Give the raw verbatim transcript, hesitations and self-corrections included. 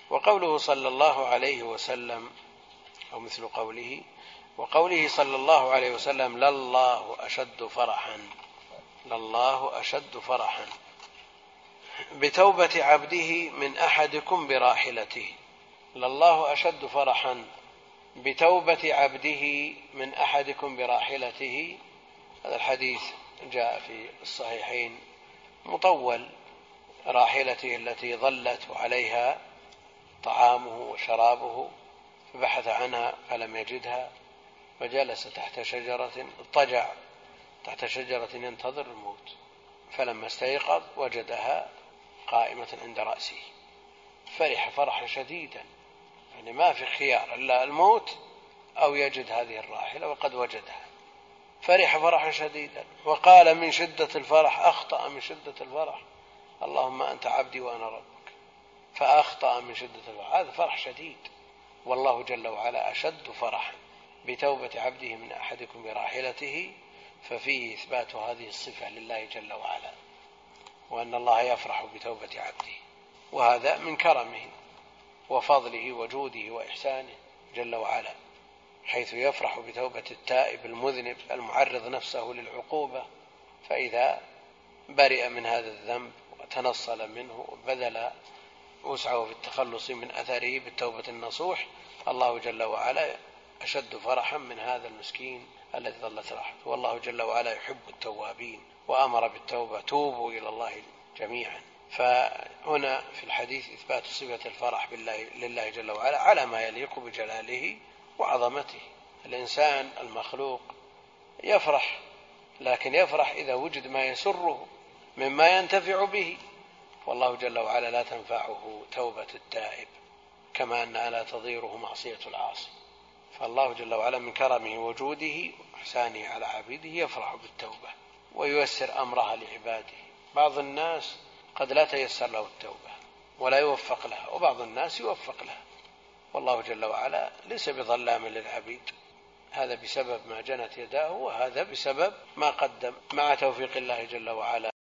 وقوله صلى الله عليه وسلم أو مثل قوله وقوله صلى الله عليه وسلم لله أشد فرحا لله أشد فرحا بتوبة عبده من أحدكم براحلته لله أشد فرحا بتوبة عبده من أحدكم براحلته. هذا الحديث جاء في الصحيحين مطول، راحلته التي ظلت وعليها طعامه وشرابه فبحث عنها فلم يجدها فجلس تحت شجرة اضطجع تحت شجرة ينتظر الموت، فلما استيقظ وجدها قائمة عند رأسه فرح فرحا شديدا، يعني ما في خيار إلا الموت أو يجد هذه الراحلة وقد وجدها، فرح فرحا شديدا وقال من شدة الفرح أخطأ من شدة الفرح اللهم أنت عبدي وأنا ربك، فأخطأ من شدة الفرح. هذا فرح شديد، والله جل وعلا أشد فرحا بتوبة عبده من أحدكم براحلته، ففيه إثبات هذه الصفة لله جل وعلا، وأن الله يفرح بتوبة عبده، وهذا من كرمه وفضله وجوده وإحسانه جل وعلا، حيث يفرح بتوبة التائب المذنب المعرض نفسه للعقوبة، فإذا برئ من هذا الذنب وتنصل منه وبذل وسعه في التخلص من أثره بالتوبة النصوح، الله جل وعلا أشد فرحا من هذا المسكين الذي ظلت راحته. والله جل وعلا يحب التوابين وأمر بالتوبة توبوا إلى الله جميعا. فهنا في الحديث إثبات صفة الفرح بالله لله جل وعلا على ما يليق بجلاله وعظمته. الإنسان المخلوق يفرح، لكن يفرح إذا وجد ما يسره مما ينتفع به، والله جل وعلا لا تنفعه توبة التائب كما أنها لا تضيره معصية العاصي. فالله جل وعلا من كرمه وجوده وإحسانه على عبيده يفرح بالتوبة وييسر أمرها لعباده. بعض الناس قد لا تيسر له التوبة ولا يوفق لها، وبعض الناس يوفق لها، والله جل وعلا ليس بظلام للعبيد، هذا بسبب ما جنت يداه وهذا بسبب ما قدم، مع توفيق الله جل وعلا